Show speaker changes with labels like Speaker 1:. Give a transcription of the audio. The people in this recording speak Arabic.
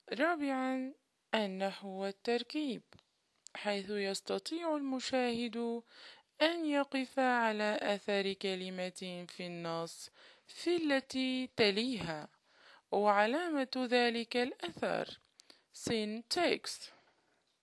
Speaker 1: رابعا، النحو والتركيب، حيث يستطيع المشاهد أن يقف على أثر كلمة في النص في التي تليها، وعلامة ذلك الأثر syntax.